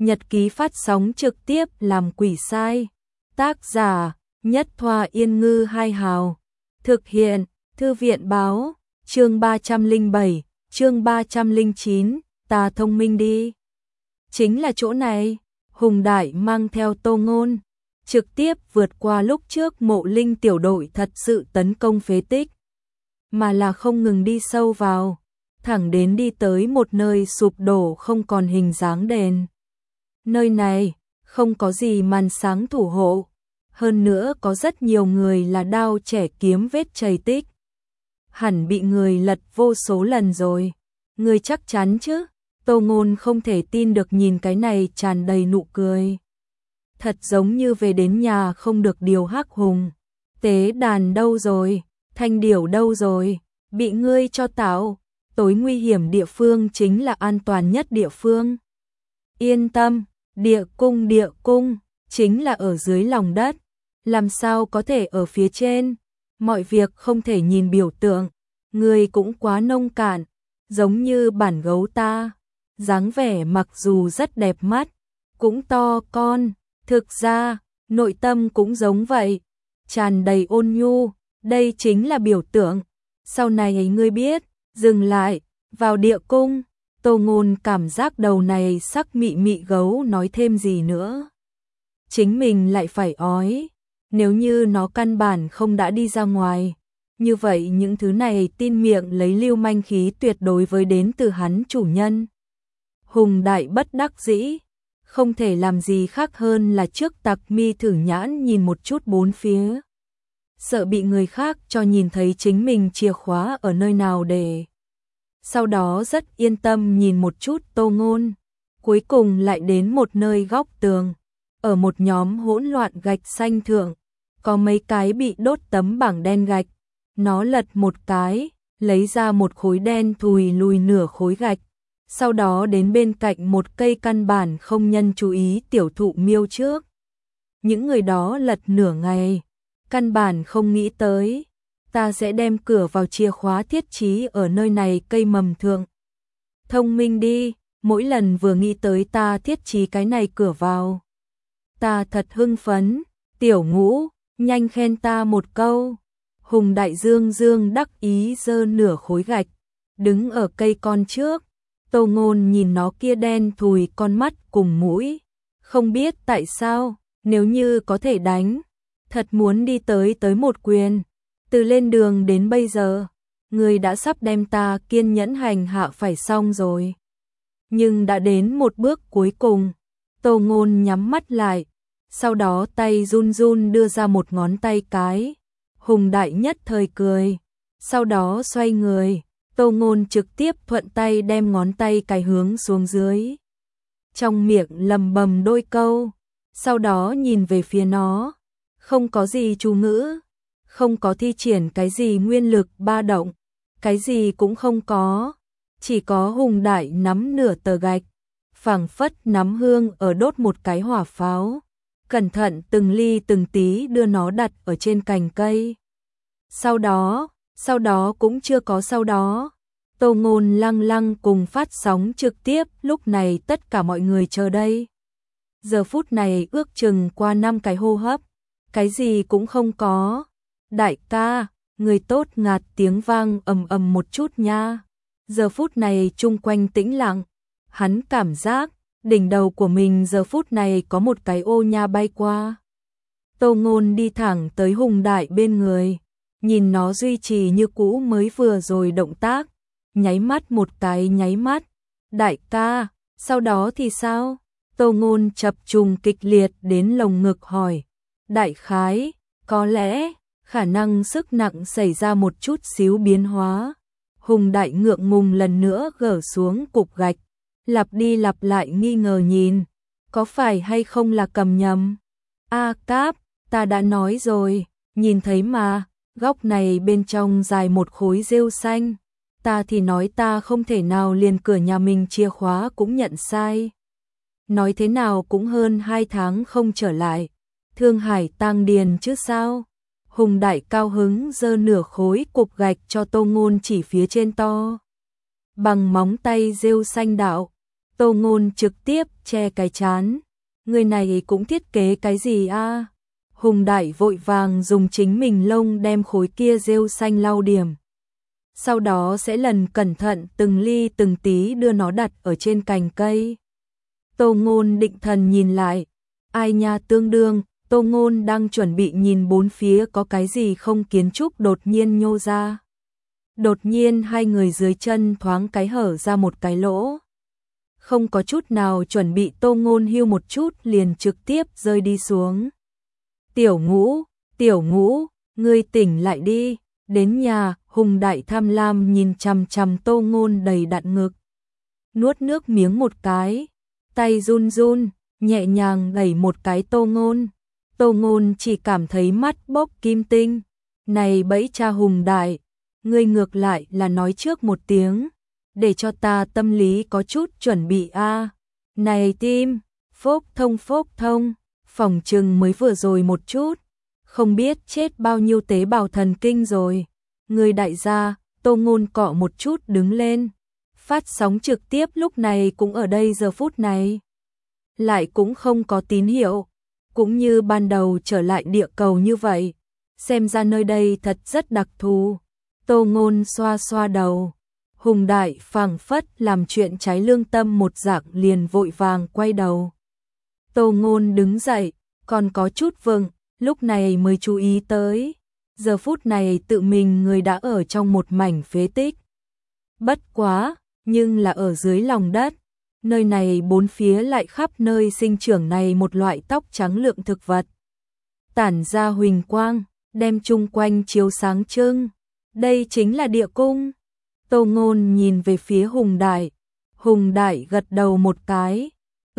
Nhật ký phát sóng trực tiếp làm quỷ sai. Tác giả: Nhất Thoa Yên Ngư Hai Hào. Thực hiện: Thư viện báo. Chương 307, chương 309, ta thông minh đi. Chính là chỗ này. Hùng Đại mang theo Tô Ngôn, trực tiếp vượt qua lúc trước Mộ Linh tiểu đội thật sự tấn công phế tích, mà là không ngừng đi sâu vào, thẳng đến đi tới một nơi sụp đổ không còn hình dáng đền. Nơi này không có gì màn sáng thủ hộ, hơn nữa có rất nhiều người là đao chẻ kiếm vết chảy tích. Hẳn bị người lật vô số lần rồi. Người chắc chắn chứ? Tô Ngôn không thể tin được nhìn cái này tràn đầy nụ cười. Thật giống như về đến nhà không được điều hắc hùng. Tế đàn đâu rồi? Thanh điểu đâu rồi? Bị ngươi cho tạo. Tối nguy hiểm địa phương chính là an toàn nhất địa phương. Yên tâm, địa cung, chính là ở dưới lòng đất. Làm sao có thể ở phía trên? Mọi việc không thể nhìn biểu tượng. Ngươi cũng quá nông cạn, giống như bản gấu ta. Dáng vẻ mặc dù rất đẹp mắt, cũng to con, thực ra, nội tâm cũng giống vậy, tràn đầy ôn nhu, đây chính là biểu tượng. Sau này ngươi biết, dừng lại, vào địa cung. Tô Ngôn cảm giác đầu này sắc mị mị gấu nói thêm gì nữa. Chính mình lại phải ói, nếu như nó căn bản không đã đi ra ngoài. Như vậy những thứ này tin miệng lấy lưu manh khí tuyệt đối với đến từ hắn chủ nhân. Hùng Đại bất đắc dĩ, không thể làm gì khác hơn là trước tặc mi thử nhãn nhìn một chút bốn phía. Sợ bị người khác cho nhìn thấy chính mình chìa khóa ở nơi nào để. Sau đó rất yên tâm nhìn một chút Tô Ngôn, cuối cùng lại đến một nơi góc tường. Ở một nhóm hỗn loạn gạch xanh thượng, có mấy cái bị đốt tấm bảng đen gạch. Nó lật một cái, lấy ra một khối đen thùi lùi nửa khối gạch. Sau đó đến bên cạnh một cây căn bản không nhân chú ý tiểu thụ miêu trước. Những người đó lật nửa ngày, căn bản không nghĩ tới. Ta sẽ đem cửa vào chìa khóa thiết trí ở nơi này cây mầm thượng. Thông minh đi, mỗi lần vừa nghĩ tới ta thiết trí cái này cửa vào. Ta thật hưng phấn, tiểu Ngũ, nhanh khen ta một câu. Hùng Đại dương đắc ý giơ nửa khối gạch, đứng ở cây con trước. Tô Ngôn nhìn nó kia đen thùi con mắt cùng mũi, không biết tại sao, nếu như có thể đánh, thật muốn đi tới một quyền. Từ lên đường đến bây giờ, người đã sắp đem ta kiên nhẫn hành hạ phải xong rồi. Nhưng đã đến một bước cuối cùng, Tô Ngôn nhắm mắt lại, sau đó tay run run đưa ra một ngón tay cái. Hùng Đại nhất thời cười, sau đó xoay người, Tô Ngôn trực tiếp thuận tay đem ngón tay cái hướng xuống dưới. Trong miệng lầm bầm đôi câu, sau đó nhìn về phía nó, không có gì chú ngữ, không có thi triển cái gì nguyên lực ba động, cái gì cũng không có, chỉ có Hùng Đại nắm nửa tờ gạch, phảng phất nắm hương ở đốt một cái hỏa pháo, cẩn thận từng ly từng tí đưa nó đặt ở trên cành cây. Sau đó cũng chưa có sau đó. Tô Ngôn lăng cùng phát sóng trực tiếp, lúc này tất cả mọi người chờ đây. Giờ phút này ước chừng qua 5 cái hô hấp, cái gì cũng không có. Đại ca, người tốt ngạt tiếng vang ầm một chút nha. Giờ phút này chung quanh tĩnh lặng, hắn cảm giác đỉnh đầu của mình giờ phút này có một cái ô nha bay qua. Tô Ngôn đi thẳng tới Hùng Đại bên người, nhìn nó duy trì như cũ mới vừa rồi động tác, nháy mắt một cái nháy mắt. Đại ca, sau đó thì sao? Tô Ngôn chập trùng kịch liệt đến lồng ngực hỏi. Đại khái, có lẽ, khả năng sức nặng xảy ra một chút xíu biến hóa. Hùng Đại ngượng ngùng lần nữa gỡ xuống cục gạch, lặp đi lặp lại nghi ngờ nhìn, có phải hay không là cầm nhầm? A Cáp, ta đã nói rồi, nhìn thấy mà, góc này bên trong dài một khối rêu xanh. Ta thì nói ta không thể nào liền cửa nhà mình chìa khóa cũng nhận sai. Nói thế nào cũng hơn 2 tháng không trở lại. Thương Hải tang điền chứ sao? Hùng Đại cao hứng giơ nửa khối cục gạch cho Tô Ngôn chỉ phía trên to bằng móng tay rêu xanh đạo. Tô Ngôn trực tiếp che cái trán. Người này cũng thiết kế cái gì a? Hùng Đại vội vàng dùng chính mình lông đem khối kia rêu xanh lau điểm. Sau đó sẽ lần cẩn thận từng ly từng tí đưa nó đặt ở trên cành cây. Tô Ngôn định thần nhìn lại. Ai nha, tương đương, Tô Ngôn đang chuẩn bị nhìn bốn phía có cái gì không, kiến trúc đột nhiên nhô ra. Đột nhiên hai người dưới chân thoáng cái hở ra một cái lỗ. Không có chút nào chuẩn bị, Tô Ngôn hưu một chút liền trực tiếp rơi đi xuống. Tiểu Ngũ, ngươi tỉnh lại đi. Đến nhà, Hùng Đại tham lam nhìn chằm chằm Tô Ngôn đầy đặn ngực. Nuốt nước miếng một cái, tay run run, nhẹ nhàng đẩy một cái Tô Ngôn. Tô Ngôn chỉ cảm thấy mắt bốc kim tinh. Này bẫy cha Hùng Đại, ngươi ngược lại là nói trước một tiếng, để cho ta tâm lý có chút chuẩn bị a. Này tim, phốc thông, phòng trừng mới vừa rồi một chút, không biết chết bao nhiêu tế bào thần kinh rồi. Người đại gia, Tô Ngôn cọ một chút đứng lên. Phát sóng trực tiếp lúc này cũng ở đây, giờ phút này lại cũng không có tín hiệu, cũng như ban đầu trở lại địa cầu như vậy. Xem ra nơi đây thật rất đặc thù. Tô Ngôn xoa xoa đầu. Hùng Đại phảng phất làm chuyện trái lương tâm một dạng liền vội vàng quay đầu. Tô Ngôn đứng dậy, còn có chút vâng, lúc này mới chú ý tới. Giờ phút này tự mình người đã ở trong một mảnh phế tích. Bất quá, nhưng là ở dưới lòng đất. Nơi này bốn phía lại khắp nơi sinh trưởng này một loại tóc trắng lượng thực vật. Tản ra huỳnh quang, đem chung quanh chiếu sáng trưng. Đây chính là địa cung. Tô Ngôn nhìn về phía Hùng Đại. Hùng Đại gật đầu một cái.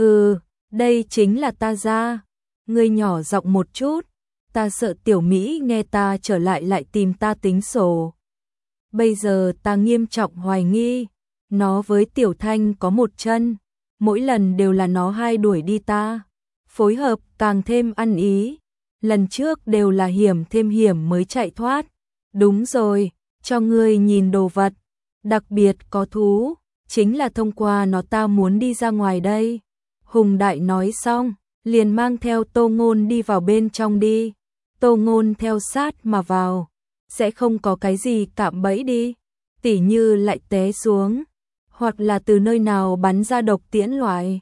Đây chính là ta ra. Ngươi nhỏ giọng một chút. Ta sợ Tiểu Mỹ nghe ta trở lại tìm ta tính sổ. Bây giờ ta nghiêm trọng hoài nghi. Nó với Tiểu Thanh có một chân. Mỗi lần đều là nó hai đuổi đi ta. Phối hợp càng thêm ăn ý. Lần trước đều là hiểm thêm hiểm mới chạy thoát. Đúng rồi, cho ngươi nhìn đồ vật. Đặc biệt có thú, chính là thông qua nó ta muốn đi ra ngoài đây. Hùng Đại nói xong, liền mang theo Tô Ngôn đi vào bên trong đi. Tô Ngôn theo sát mà vào, sẽ không có cái gì cạm bẫy đi, tỉ như lại té xuống, hoặc là từ nơi nào bắn ra độc tiễn loại.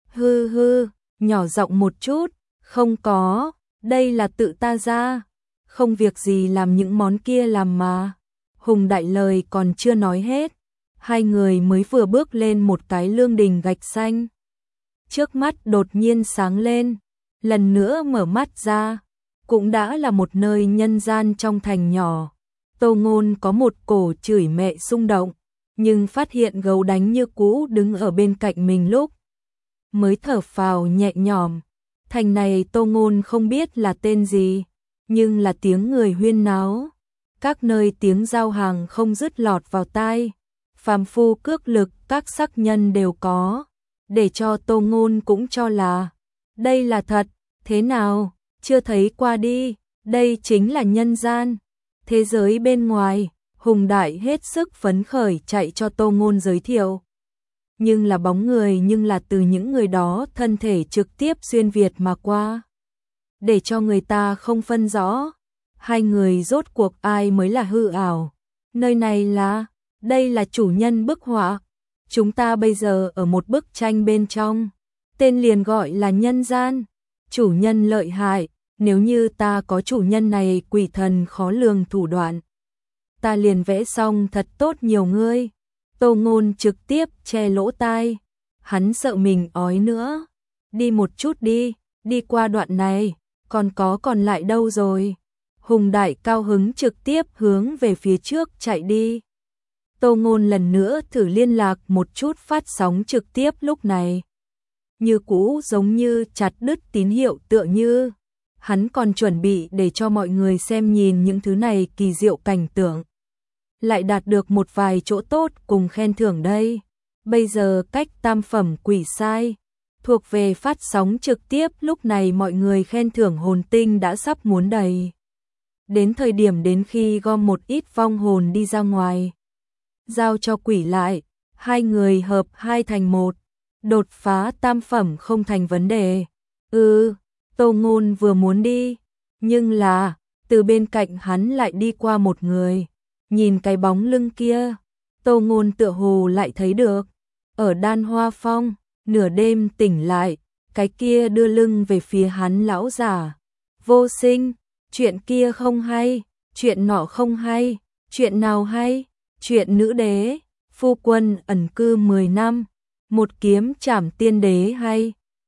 Hư, nhỏ giọng một chút, không có, đây là tự ta ra, không việc gì làm những món kia làm mà. Hùng Đại lời còn chưa nói hết, hai người mới vừa bước lên một cái lương đình gạch xanh. Trước mắt đột nhiên sáng lên, lần nữa mở mắt ra, cũng đã là một nơi nhân gian trong thành nhỏ. Tô Ngôn có một cổ chửi mẹ xung động, nhưng phát hiện gấu đánh như cũ đứng ở bên cạnh mình lúc mới thở phào nhẹ nhõm. Thành này Tô Ngôn không biết là tên gì, nhưng là tiếng người huyên náo. Các nơi tiếng giao hàng không dứt lọt vào tai, phàm phu cước lực các sắc nhân đều có, để cho Tô Ngôn cũng cho là đây là thật. Thế nào, chưa thấy qua đi, đây chính là nhân gian, thế giới bên ngoài. Hùng Đại hết sức phấn khởi chạy cho Tô Ngôn giới thiệu. Nhưng là bóng người, nhưng là từ những người đó thân thể trực tiếp xuyên việt mà qua, để cho người ta không phân rõ hai người rốt cuộc ai mới là hư ảo. Nơi này là, đây là chủ nhân bức họa. Chúng ta bây giờ ở một bức tranh bên trong, tên liền gọi là nhân gian. Chủ nhân lợi hại, nếu như ta có chủ nhân này quỷ thần khó lường thủ đoạn, ta liền vẽ xong thật tốt nhiều ngươi. Tô Ngôn trực tiếp che lỗ tai, hắn sợ mình ói nữa. Đi một chút đi qua đoạn này, còn lại đâu rồi? Hùng Đại cao hứng trực tiếp hướng về phía trước chạy đi. Tô Ngôn lần nữa thử liên lạc một chút phát sóng trực tiếp lúc này. Như cũ giống như chặt đứt tín hiệu tựa như. Hắn còn chuẩn bị để cho mọi người xem nhìn những thứ này kỳ diệu cảnh tượng. Lại đạt được một vài chỗ tốt cùng khen thưởng đây. Bây giờ cách tam phẩm quỷ sai, thuộc về phát sóng trực tiếp lúc này mọi người khen thưởng hồn tinh đã sắp muốn đầy. Đến thời điểm đến khi gom một ít vong hồn đi ra ngoài, giao cho quỷ lại, hai người hợp hai thành một. đột phá tam phẩm không thành vấn đề. Tô Ngôn vừa muốn đi, nhưng là, từ bên cạnh hắn lại đi qua một người. Nhìn cái bóng lưng kia, Tô Ngôn tựa hồ lại thấy được. Ở Đan Hoa Phong, nửa đêm tỉnh lại, cái kia đưa lưng về phía hắn lão giả. Vô Sinh, chuyện kia không hay, chuyện nọ không hay, chuyện nào hay, chuyện nữ đế, phu quân ẩn cư 10 năm, một kiếm trảm tiên đế hay,